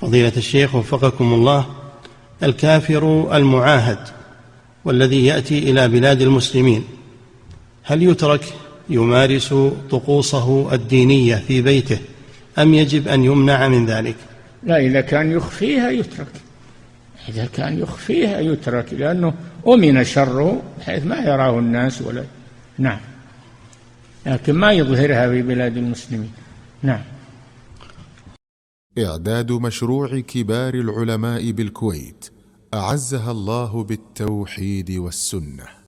فضيلة الشيخ وفقكم الله، الكافر المعاهد والذي يأتي إلى بلاد المسلمين هل يترك يمارس طقوسه الدينية في بيته أم يجب أن يمنع من ذلك؟ لا، إذا كان يخفيها يترك، إذا كان يخفيها يترك، لأنه أمن شره بحيث ما يراه الناس ولا. نعم، لكن ما يظهرها في بلاد المسلمين. نعم. إعداد مشروع كبار العلماء بالكويت أعزها الله بالتوحيد والسنة.